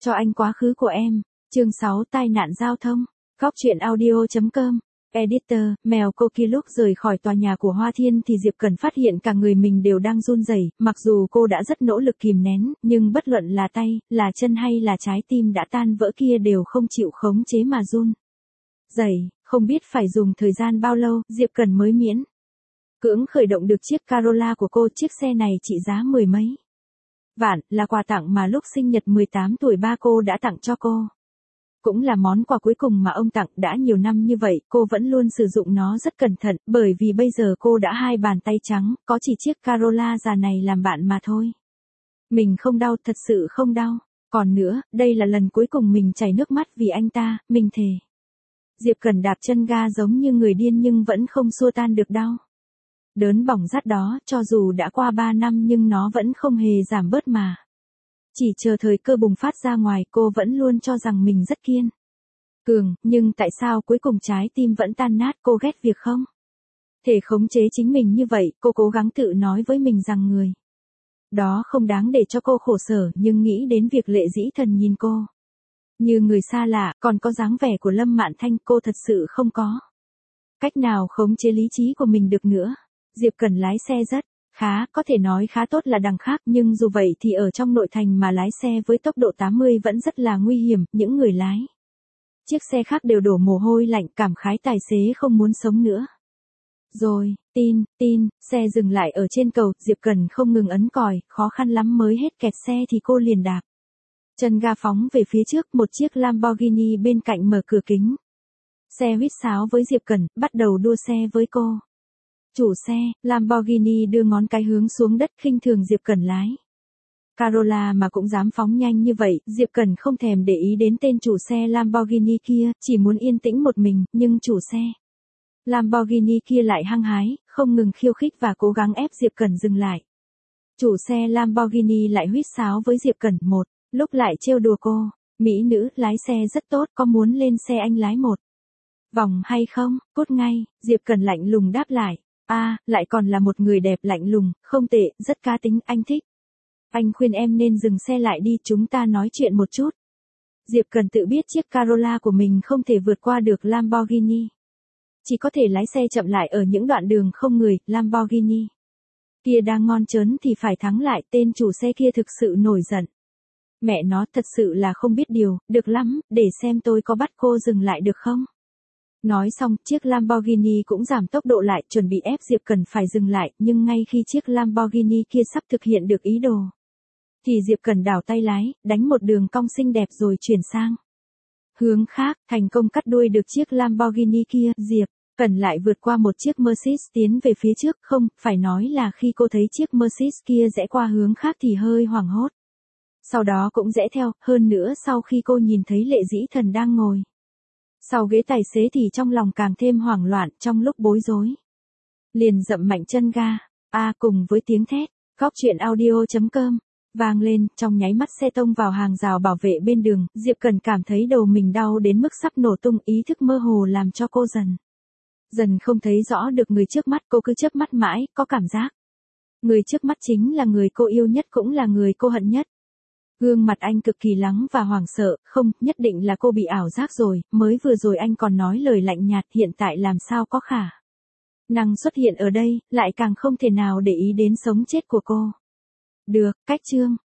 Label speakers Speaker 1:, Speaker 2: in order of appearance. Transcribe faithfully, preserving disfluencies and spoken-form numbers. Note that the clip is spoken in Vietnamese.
Speaker 1: Cho anh quá khứ của em. Chương sáu tai nạn giao thông. Góc truyện audio chấm com. Editor, mèo Cocky lúc rời khỏi tòa nhà của Hoa Thiên thì Diệp Cần phát hiện cả người mình đều đang run rẩy, mặc dù cô đã rất nỗ lực kìm nén, nhưng bất luận là tay, là chân hay là trái tim đã tan vỡ kia đều không chịu khống chế mà run rẩy, không biết phải dùng thời gian bao lâu, Diệp Cần mới miễn cưỡng khởi động được chiếc Corolla của cô. Chiếc xe này trị giá mười mấy vạn, là quà tặng mà lúc sinh nhật mười tám tuổi ba cô đã tặng cho cô. Cũng là món quà cuối cùng mà ông tặng. Đã nhiều năm như vậy, cô vẫn luôn sử dụng nó rất cẩn thận, bởi vì bây giờ cô đã hai bàn tay trắng, có chỉ chiếc Corolla già này làm bạn mà thôi. Mình không đau, thật sự không đau. Còn nữa, đây là lần cuối cùng mình chảy nước mắt vì anh ta, mình thề. Diệp Cần đạp chân ga giống như người điên nhưng vẫn không xua tan được đau đớn bỏng rát đó, cho dù đã qua ba năm nhưng nó vẫn không hề giảm bớt mà. Chỉ chờ thời cơ bùng phát ra ngoài, cô vẫn luôn cho rằng mình rất kiên cường, nhưng tại sao cuối cùng trái tim vẫn tan nát? Cô ghét việc không thể khống chế chính mình như vậy. Cô cố gắng tự nói với mình rằng người đó không đáng để cho cô khổ sở, nhưng nghĩ đến việc Lệ Dĩ Thần nhìn cô như người xa lạ, còn có dáng vẻ của Lâm Mạn Thanh, cô thật sự không có cách nào khống chế lý trí của mình được nữa. Diệp Cần lái xe rất khá, có thể nói khá tốt là đằng khác, nhưng dù vậy thì ở trong nội thành mà lái xe với tốc độ tám mươi vẫn rất là nguy hiểm. Những người lái chiếc xe khác đều đổ mồ hôi lạnh, cảm khái tài xế không muốn sống nữa. Rồi, tin, tin, xe dừng lại ở trên cầu, Diệp Cần không ngừng ấn còi, khó khăn lắm mới hết kẹt xe thì cô liền đạp chân ga phóng về phía trước. Một chiếc Lamborghini bên cạnh mở cửa kính xe huýt sáo với Diệp Cần, bắt đầu đua xe với cô. Chủ xe, Lamborghini đưa ngón cái hướng xuống đất, khinh thường Diệp Cần lái Corolla mà cũng dám phóng nhanh như vậy. Diệp Cần không thèm để ý đến tên chủ xe Lamborghini kia, chỉ muốn yên tĩnh một mình, nhưng chủ xe Lamborghini kia lại hăng hái, không ngừng khiêu khích và cố gắng ép Diệp Cần dừng lại. Chủ xe Lamborghini lại huýt sáo với Diệp Cần, một lúc lại trêu đùa cô. Mỹ nữ, lái xe rất tốt, có muốn lên xe anh lái một vòng hay không? Cút ngay, Diệp Cần lạnh lùng đáp lại. A, à, lại còn là một người đẹp lạnh lùng, không tệ, rất cá tính, anh thích. Anh khuyên em nên dừng xe lại đi, chúng ta nói chuyện một chút. Diệp Cần tự biết chiếc Corolla của mình không thể vượt qua được Lamborghini. Chỉ có thể lái xe chậm lại ở những đoạn đường không người. Lamborghini kia đang ngon chớn thì phải thắng lại. Tên chủ xe kia thực sự nổi giận. Mẹ nó, thật sự là không biết điều. Được lắm, để xem tôi có bắt cô dừng lại được không? Nói xong, chiếc Lamborghini cũng giảm tốc độ lại, chuẩn bị ép Diệp Cần phải dừng lại, nhưng ngay khi chiếc Lamborghini kia sắp thực hiện được ý đồ, thì Diệp Cần đảo tay lái, đánh một đường cong xinh đẹp rồi chuyển sang hướng khác, thành công cắt đuôi được chiếc Lamborghini kia. Diệp Cần lại vượt qua một chiếc Mercedes tiến về phía trước. Không, phải nói là khi cô thấy chiếc Mercedes kia rẽ qua hướng khác thì hơi hoảng hốt. Sau đó cũng rẽ theo, hơn nữa sau khi cô nhìn thấy Lệ Dĩ Thần đang ngồi sau ghế tài xế thì trong lòng càng thêm hoảng loạn. Trong lúc bối rối, liền dậm mạnh chân ga. A, à, cùng với tiếng thét, góc truyện audio chấm com vang lên, trong nháy mắt xe tông vào hàng rào bảo vệ bên đường. Diệp Cần cảm thấy đầu mình đau đến mức sắp nổ tung, ý thức mơ hồ làm cho cô dần dần không thấy rõ được người trước mắt. Cô cứ chớp mắt mãi, có cảm giác người trước mắt chính là người cô yêu nhất, cũng là người cô hận nhất. Gương mặt anh cực kỳ lắng và hoảng sợ. Không, nhất định là cô bị ảo giác rồi, mới vừa rồi anh còn nói lời lạnh nhạt, hiện tại làm sao có khả năng xuất hiện ở đây, lại càng không thể nào để ý đến sống chết của cô. Được, cách chương.